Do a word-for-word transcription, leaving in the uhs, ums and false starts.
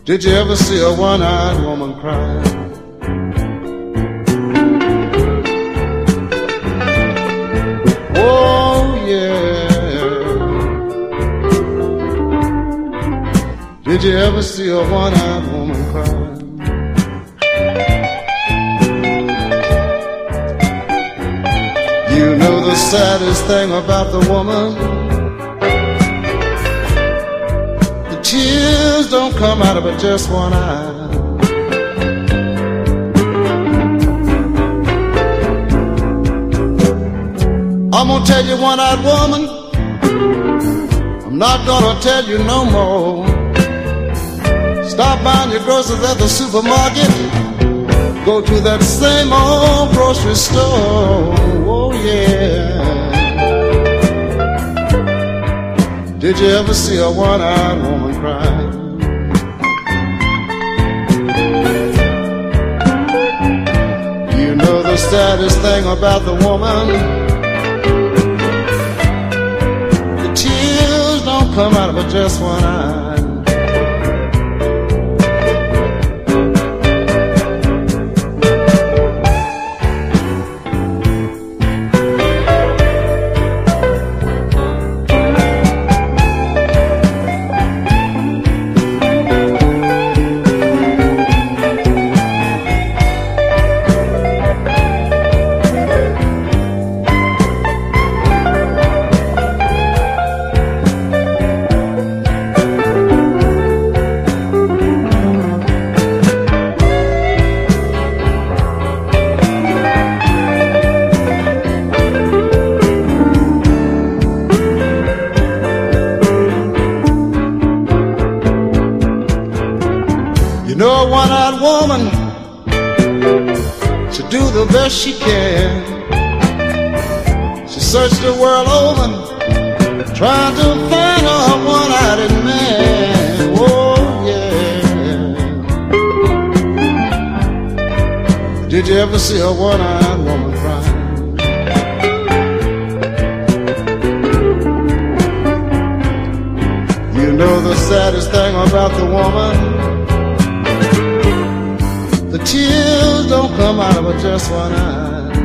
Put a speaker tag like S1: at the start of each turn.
S1: Did you ever see a one-eyed woman cry? Oh, yeah. Did you ever see a one-eyed woman cry? You know the saddest thing about the woman, the tears don't come out of her just one eye. I'm gonna tell you, one-eyed woman, I'm not gonna tell you no more. Stop buying your groceries at the supermarket, go to that same old grocery store. Oh yeah. Did you ever see a one-eyed woman cry? You know the saddest thing about the woman, the tears don't come out of her just one eye. You know a one-eyed woman should do the best she can. She searched the world over, trying to find a one-eyed man. Oh yeah. Did you ever see a one-eyed woman cry? You know the saddest thing about the woman, the tears don't come out of her just one eye.